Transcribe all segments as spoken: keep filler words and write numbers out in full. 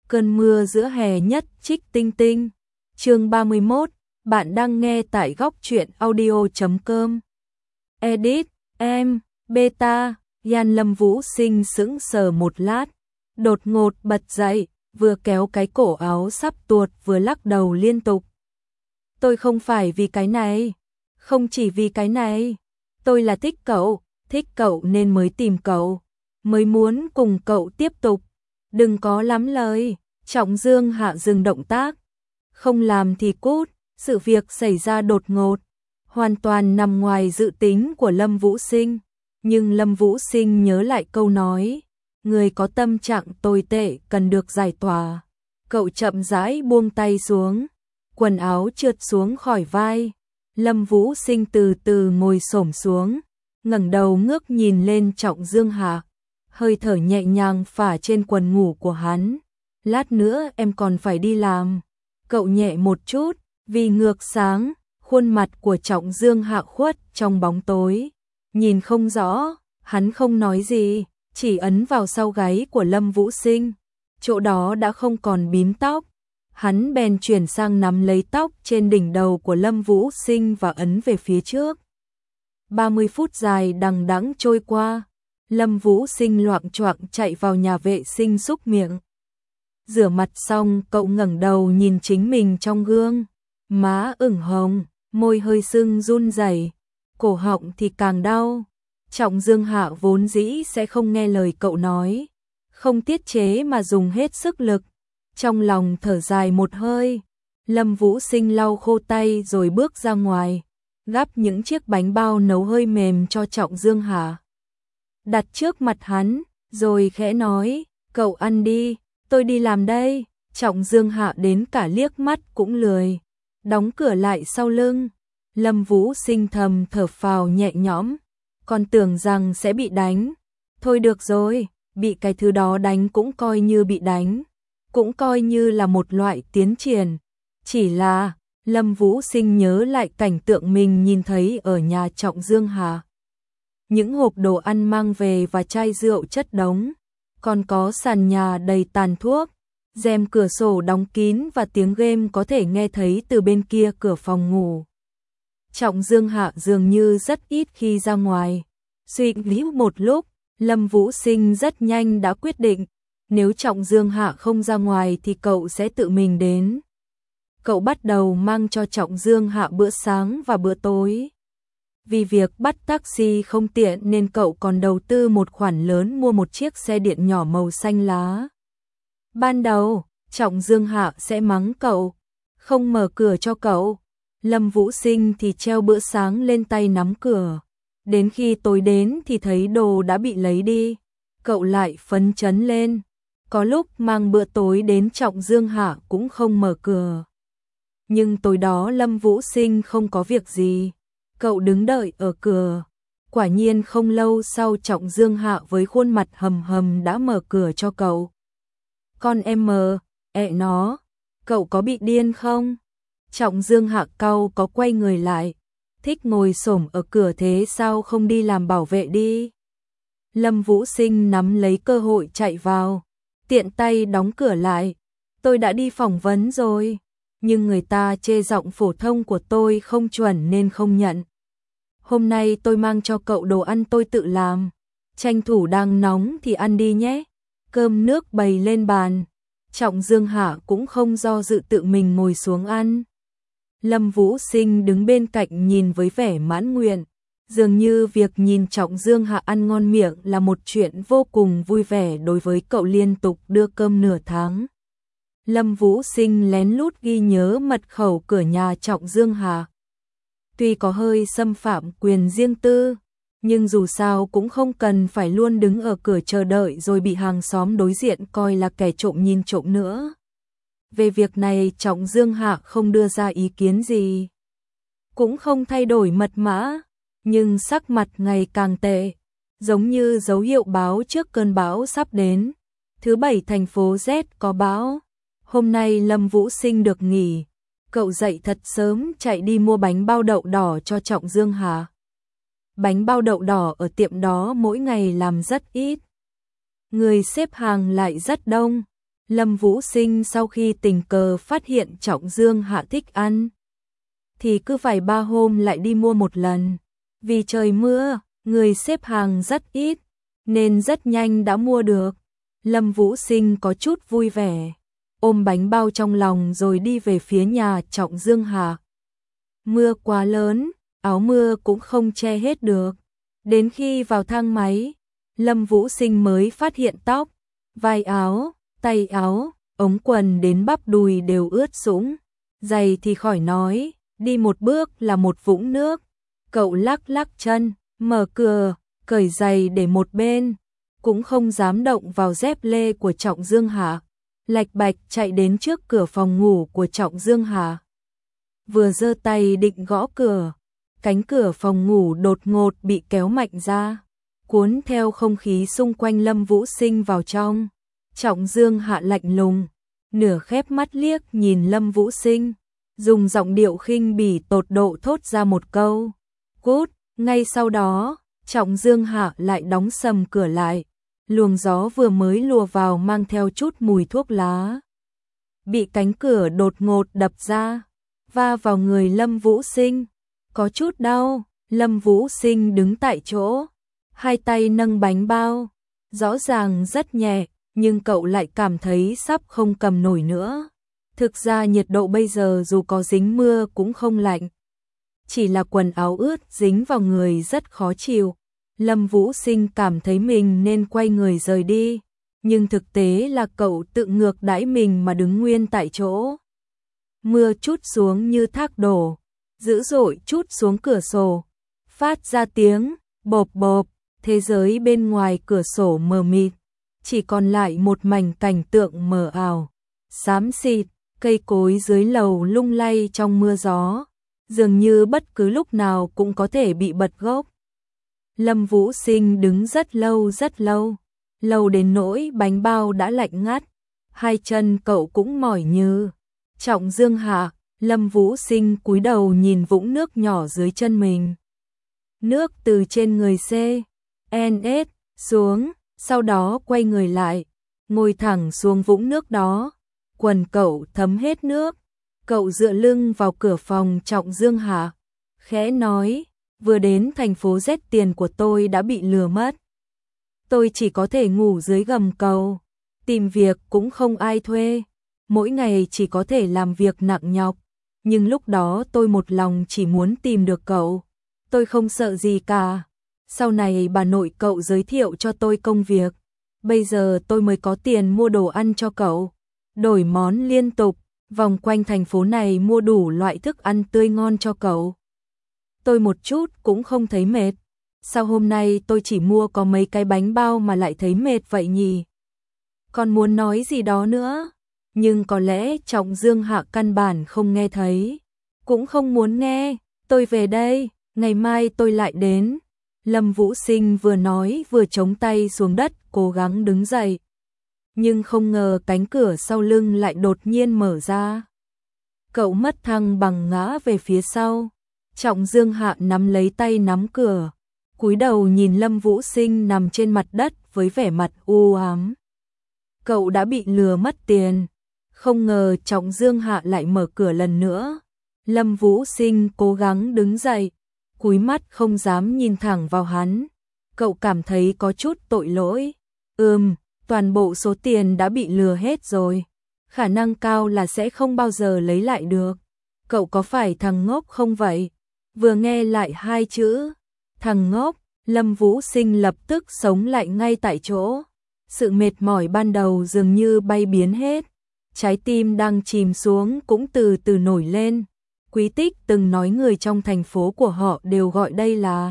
Cơn mưa giữa hè nhất trích tinh tinh. Chương ba mươi mốt, bạn đang nghe tại góc truyện audio chấm com. Edit, em, beta, Yan Lâm Vũ Sinh sững sờ một lát, đột ngột bật dậy, vừa kéo cái cổ áo sắp tuột vừa lắc đầu liên tục. Tôi không phải vì cái này, không chỉ vì cái này, tôi là thích cậu, thích cậu nên mới tìm cậu, mới muốn cùng cậu tiếp tục. Đừng có lắm lời. Trọng Dương Hạ dừng động tác, không làm thì cút. Sự việc xảy ra đột ngột, hoàn toàn nằm ngoài dự tính của Lâm Vũ Sinh. Nhưng Lâm Vũ Sinh nhớ lại câu nói, người có tâm trạng tồi tệ cần được giải tỏa. Cậu chậm rãi buông tay xuống, quần áo trượt xuống khỏi vai. Lâm Vũ Sinh từ từ ngồi xổm xuống, ngẩng đầu ngước nhìn lên Trọng Dương Hạ, hơi thở nhẹ nhàng phả trên quần ngủ của hắn. Lát nữa em còn phải đi làm. Cậu nhẹ một chút, vì ngược sáng, khuôn mặt của Trọng Dương Hạ khuất trong bóng tối, nhìn không rõ. Hắn không nói gì, chỉ ấn vào sau gáy của Lâm Vũ Sinh. Chỗ đó đã không còn bím tóc. Hắn bèn chuyển sang nắm lấy tóc trên đỉnh đầu của Lâm Vũ Sinh và ấn về phía trước. ba mươi phút dài đằng đẵng trôi qua. Lâm Vũ Sinh loạng choạng chạy vào nhà vệ sinh súc miệng. Rửa mặt xong, cậu ngẩng đầu nhìn chính mình trong gương, má ửng hồng, môi hơi sưng run rẩy, cổ họng thì càng đau. Trọng Dương Hạ vốn dĩ sẽ không nghe lời cậu nói, không tiết chế mà dùng hết sức lực. Trong lòng thở dài một hơi, Lâm Vũ Sinh lau khô tay rồi bước ra ngoài, gắp những chiếc bánh bao nấu hơi mềm cho Trọng Dương Hạ, đặt trước mặt hắn, rồi khẽ nói, cậu ăn đi, tôi đi làm đây. Trọng Dương Hạ đến cả liếc mắt cũng lười, đóng cửa lại sau lưng. Lâm Vũ Sinh thầm thở phào nhẹ nhõm, còn tưởng rằng sẽ bị đánh. Thôi được rồi, bị cái thứ đó đánh cũng coi như bị đánh, cũng coi như là một loại tiến triển. Chỉ là, Lâm Vũ Sinh nhớ lại cảnh tượng mình nhìn thấy ở nhà Trọng Dương Hạ. Những hộp đồ ăn mang về và chai rượu chất đống, còn có sàn nhà đầy tàn thuốc, rèm cửa sổ đóng kín và tiếng game có thể nghe thấy từ bên kia cửa phòng ngủ. Trọng Dương Hạ dường như rất ít khi ra ngoài. Suy nghĩ một lúc, Lâm Vũ Sinh rất nhanh đã quyết định, nếu Trọng Dương Hạ không ra ngoài thì cậu sẽ tự mình đến. Cậu bắt đầu mang cho Trọng Dương Hạ bữa sáng và bữa tối. Vì việc bắt taxi không tiện nên cậu còn đầu tư một khoản lớn mua một chiếc xe điện nhỏ màu xanh lá. Ban đầu, Trọng Dương Hạ sẽ mắng cậu, không mở cửa cho cậu. Lâm Vũ Sinh thì treo bữa sáng lên tay nắm cửa. Đến khi tối đến thì thấy đồ đã bị lấy đi, cậu lại phấn chấn lên. Có lúc mang bữa tối đến Trọng Dương Hạ cũng không mở cửa. Nhưng tối đó Lâm Vũ Sinh không có việc gì, cậu đứng đợi ở cửa. Quả nhiên không lâu sau Trọng Dương Hạ với khuôn mặt hầm hầm đã mở cửa cho cậu. Con em mờ, ẹ nó, cậu có bị điên không? Trọng Dương Hạ cau có quay người lại, thích ngồi xổm ở cửa thế sao không đi làm bảo vệ đi. Lâm Vũ Sinh nắm lấy cơ hội chạy vào, tiện tay đóng cửa lại. Tôi đã đi phỏng vấn rồi, nhưng người ta chê giọng phổ thông của tôi không chuẩn nên không nhận. Hôm nay tôi mang cho cậu đồ ăn tôi tự làm, tranh thủ đang nóng thì ăn đi nhé. Cơm nước bày lên bàn, Trọng Dương Hạ cũng không do dự tự mình ngồi xuống ăn. Lâm Vũ Sinh đứng bên cạnh nhìn với vẻ mãn nguyện, dường như việc nhìn Trọng Dương Hạ ăn ngon miệng là một chuyện vô cùng vui vẻ đối với cậu liên tục đưa cơm nửa tháng. Lâm Vũ Sinh lén lút ghi nhớ mật khẩu cửa nhà Trọng Dương Hạ. Tuy có hơi xâm phạm quyền riêng tư, nhưng dù sao cũng không cần phải luôn đứng ở cửa chờ đợi rồi bị hàng xóm đối diện coi là kẻ trộm nhìn trộm nữa. Về việc này Trọng Dương Hạ không đưa ra ý kiến gì, cũng không thay đổi mật mã, nhưng sắc mặt ngày càng tệ, giống như dấu hiệu báo trước cơn bão sắp đến. Thứ bảy thành phố Z có bão. Hôm nay Lâm Vũ Sinh được nghỉ, cậu dậy thật sớm chạy đi mua bánh bao đậu đỏ cho Trọng Dương Hạ. Bánh bao đậu đỏ ở tiệm đó mỗi ngày làm rất ít, người xếp hàng lại rất đông. Lâm Vũ Sinh sau khi tình cờ phát hiện Trọng Dương Hạ thích ăn, thì cứ vài ba hôm lại đi mua một lần. Vì trời mưa, người xếp hàng rất ít, nên rất nhanh đã mua được. Lâm Vũ Sinh có chút vui vẻ, ôm bánh bao trong lòng rồi đi về phía nhà Trọng Dương Hạ. Mưa quá lớn, áo mưa cũng không che hết được. Đến khi vào thang máy, Lâm Vũ Sinh mới phát hiện tóc, vai áo, tay áo, ống quần đến bắp đùi đều ướt sũng. Giày thì khỏi nói, đi một bước là một vũng nước. Cậu lắc lắc chân, mở cửa, cởi giày để một bên, cũng không dám động vào dép lê của Trọng Dương Hạ. Lạch bạch chạy đến trước cửa phòng ngủ của Trọng Dương Hạ. Vừa giơ tay định gõ cửa, cánh cửa phòng ngủ đột ngột bị kéo mạnh ra, cuốn theo không khí xung quanh Lâm Vũ Sinh vào trong. Trọng Dương Hạ lạnh lùng, nửa khép mắt liếc nhìn Lâm Vũ Sinh, dùng giọng điệu khinh bỉ tột độ thốt ra một câu, cút. Ngay sau đó, Trọng Dương Hạ lại đóng sầm cửa lại, luồng gió vừa mới lùa vào mang theo chút mùi thuốc lá. Bị cánh cửa đột ngột đập ra, va vào người Lâm Vũ Sinh, có chút đau. Lâm Vũ Sinh đứng tại chỗ, hai tay nâng bánh bao, rõ ràng rất nhẹ, nhưng cậu lại cảm thấy sắp không cầm nổi nữa. Thực ra nhiệt độ bây giờ dù có dính mưa cũng không lạnh, chỉ là quần áo ướt dính vào người rất khó chịu. Lâm Vũ Sinh cảm thấy mình nên quay người rời đi, nhưng thực tế là cậu tự ngược đãi mình mà đứng nguyên tại chỗ. Mưa trút xuống như thác đổ, dữ dội trút xuống cửa sổ, phát ra tiếng bộp bộp. Thế giới bên ngoài cửa sổ mờ mịt, chỉ còn lại một mảnh cảnh tượng mờ ảo, xám xịt, cây cối dưới lầu lung lay trong mưa gió, dường như bất cứ lúc nào cũng có thể bị bật gốc. Lâm Vũ Sinh đứng rất lâu rất lâu, lâu đến nỗi bánh bao đã lạnh ngắt, hai chân cậu cũng mỏi như. Trọng Dương Hạ, Lâm Vũ Sinh cúi đầu nhìn vũng nước nhỏ dưới chân mình. Nước từ trên người C N S xuống, sau đó quay người lại, ngồi thẳng xuống vũng nước đó. Quần cậu thấm hết nước, cậu dựa lưng vào cửa phòng Trọng Dương Hạ, khẽ nói, vừa đến thành phố Z tiền của tôi đã bị lừa mất. Tôi chỉ có thể ngủ dưới gầm cầu, tìm việc cũng không ai thuê, mỗi ngày chỉ có thể làm việc nặng nhọc, nhưng lúc đó tôi một lòng chỉ muốn tìm được cậu, tôi không sợ gì cả. Sau này bà nội cậu giới thiệu cho tôi công việc, bây giờ tôi mới có tiền mua đồ ăn cho cậu, đổi món liên tục, vòng quanh thành phố này mua đủ loại thức ăn tươi ngon cho cậu. Tôi một chút cũng không thấy mệt. Sao hôm nay tôi chỉ mua có mấy cái bánh bao mà lại thấy mệt vậy nhỉ? Còn muốn nói gì đó nữa, nhưng có lẽ Trọng Dương Hạ căn bản không nghe thấy, cũng không muốn nghe. Tôi về đây, ngày mai tôi lại đến. Lâm Vũ Sinh vừa nói vừa chống tay xuống đất, cố gắng đứng dậy. Nhưng không ngờ cánh cửa sau lưng lại đột nhiên mở ra. Cậu mất thăng bằng ngã về phía sau. Trọng Dương Hạ nắm lấy tay nắm cửa, cúi đầu nhìn Lâm Vũ Sinh nằm trên mặt đất với vẻ mặt u ám. Cậu đã bị lừa mất tiền. Không ngờ Trọng Dương Hạ lại mở cửa lần nữa. Lâm Vũ Sinh cố gắng đứng dậy, cúi mắt không dám nhìn thẳng vào hắn. Cậu cảm thấy có chút tội lỗi. Ừm, toàn bộ số tiền đã bị lừa hết rồi, khả năng cao là sẽ không bao giờ lấy lại được. Cậu có phải thằng ngốc không vậy? Vừa nghe lại hai chữ thằng ngốc, Lâm Vũ Sinh lập tức sống lại ngay tại chỗ. Sự mệt mỏi ban đầu dường như bay biến hết, trái tim đang chìm xuống cũng từ từ nổi lên. Quý Tích từng nói người trong thành phố của họ đều gọi đây là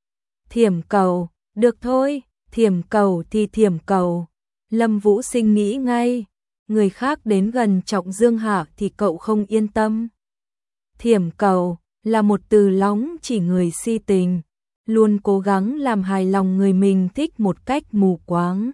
Thiểm Cầu. Được thôi, Thiểm Cầu thì Thiểm Cầu. Lâm Vũ Sinh nghĩ ngay, người khác đến gần Trọng Dương Hạ thì cậu không yên tâm. Thiểm Cầu là một từ lóng chỉ người si tình, luôn cố gắng làm hài lòng người mình thích một cách mù quáng.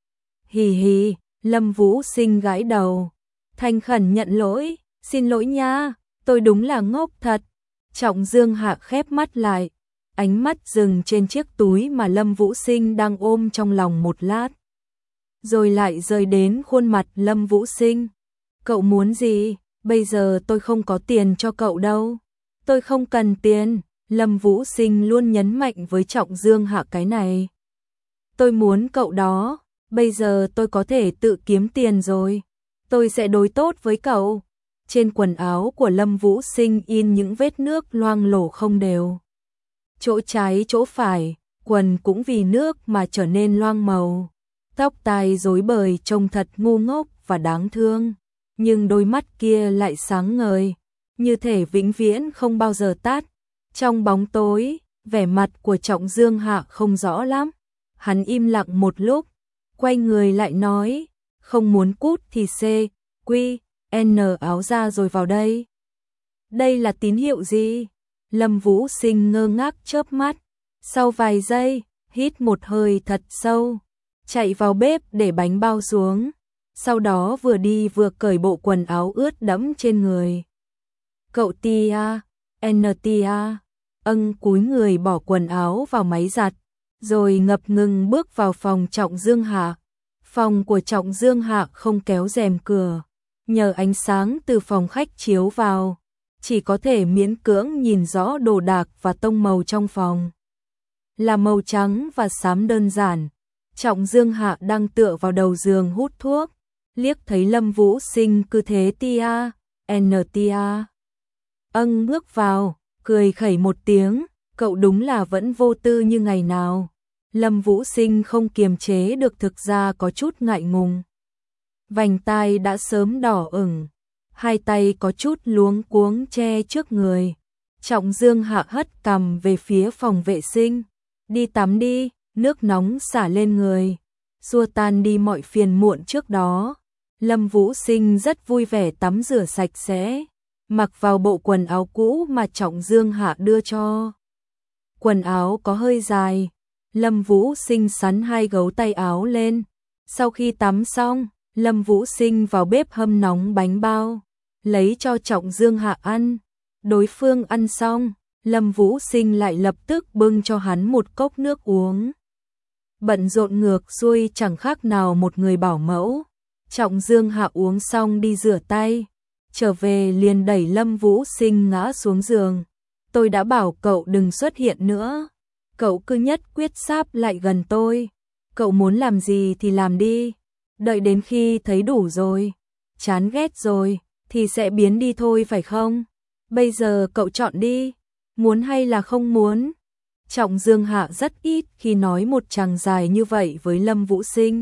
Hì hì, Lâm Vũ Sinh gãi đầu, thành khẩn nhận lỗi, xin lỗi nha, tôi đúng là ngốc thật. Trọng Dương Hạ khép mắt lại, ánh mắt dừng trên chiếc túi mà Lâm Vũ Sinh đang ôm trong lòng một lát. rồi lại rơi đến khuôn mặt Lâm Vũ Sinh. Cậu muốn gì? Bây giờ tôi không có tiền cho cậu đâu. Tôi không cần tiền, Lâm Vũ Sinh luôn nhấn mạnh với Trọng Dương Hạ cái này. Tôi muốn cậu đó, bây giờ tôi có thể tự kiếm tiền rồi. Tôi sẽ đối tốt với cậu. Trên quần áo của Lâm Vũ Sinh in những vết nước loang lổ không đều. Chỗ trái chỗ phải, quần cũng vì nước mà trở nên loang màu. Tóc tai rối bời trông thật ngu ngốc và đáng thương. Nhưng đôi mắt kia lại sáng ngời, như thể vĩnh viễn không bao giờ tắt. Trong bóng tối, vẻ mặt của Trọng Dương Hạ không rõ lắm. Hắn im lặng một lúc, quay người lại nói, không muốn cút thì C, Quy, N áo ra rồi vào đây. Đây là tín hiệu gì? Lâm Vũ Sinh ngơ ngác chớp mắt, sau vài giây, hít một hơi thật sâu, chạy vào bếp để bánh bao xuống, sau đó vừa đi vừa cởi bộ quần áo ướt đẫm trên người. Cậu Tia, N Tia, ân cúi người bỏ quần áo vào máy giặt, rồi ngập ngừng bước vào phòng Trọng Dương Hạ. Phòng của Trọng Dương Hạ không kéo rèm cửa, nhờ ánh sáng từ phòng khách chiếu vào, chỉ có thể miễn cưỡng nhìn rõ đồ đạc và tông màu trong phòng. Là màu trắng và xám đơn giản. Trọng Dương Hạ đang tựa vào đầu giường hút thuốc, liếc thấy Lâm Vũ Sinh cứ thế Tia, N Tia. Ân bước vào, cười khẩy một tiếng, cậu đúng là vẫn vô tư như ngày nào. Lâm Vũ Sinh không kiềm chế được, thực ra có chút ngại ngùng. Vành tai đã sớm đỏ ửng, hai tay có chút luống cuống che trước người. Trọng Dương Hạ hất cằm về phía phòng vệ sinh. Đi tắm đi, nước nóng xả lên người, xua tan đi mọi phiền muộn trước đó. Lâm Vũ Sinh rất vui vẻ tắm rửa sạch sẽ, mặc vào bộ quần áo cũ mà Trọng Dương Hạ đưa cho. Quần áo có hơi dài, Lâm Vũ Sinh sắn hai gấu tay áo lên. Sau khi tắm xong, Lâm Vũ Sinh vào bếp hâm nóng bánh bao, lấy cho Trọng Dương Hạ ăn. Đối phương ăn xong, Lâm Vũ Sinh lại lập tức bưng cho hắn một cốc nước uống. Bận rộn ngược xuôi chẳng khác nào một người bảo mẫu. Trọng Dương Hạ uống xong đi rửa tay, trở về liền đẩy Lâm Vũ Sinh ngã xuống giường. Tôi đã bảo cậu đừng xuất hiện nữa, cậu cứ nhất quyết sáp lại gần tôi. Cậu muốn làm gì thì làm đi, đợi đến khi thấy đủ rồi, chán ghét rồi, thì sẽ biến đi thôi phải không? Bây giờ cậu chọn đi, muốn hay là không muốn? Trọng Dương Hạ rất ít khi nói một chàng dài như vậy với Lâm Vũ Sinh.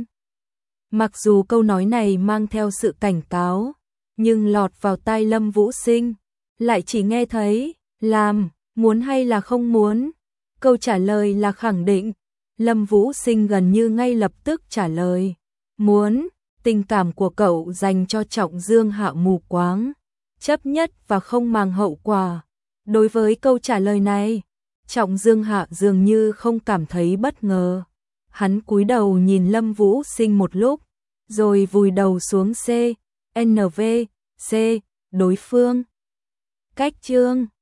Mặc dù câu nói này mang theo sự cảnh cáo, nhưng lọt vào tai Lâm Vũ Sinh, lại chỉ nghe thấy, làm, muốn hay là không muốn? Câu trả lời là khẳng định. Lâm Vũ Sinh gần như ngay lập tức trả lời, muốn. Tình cảm của cậu dành cho Trọng Dương Hạ mù quáng, chấp nhất và không màng hậu quả. Đối với câu trả lời này, Trọng Dương Hạ dường như không cảm thấy bất ngờ. Hắn cúi đầu nhìn Lâm Vũ Sinh một lúc, rồi vùi đầu xuống C, N V, C, đối phương. Cách chương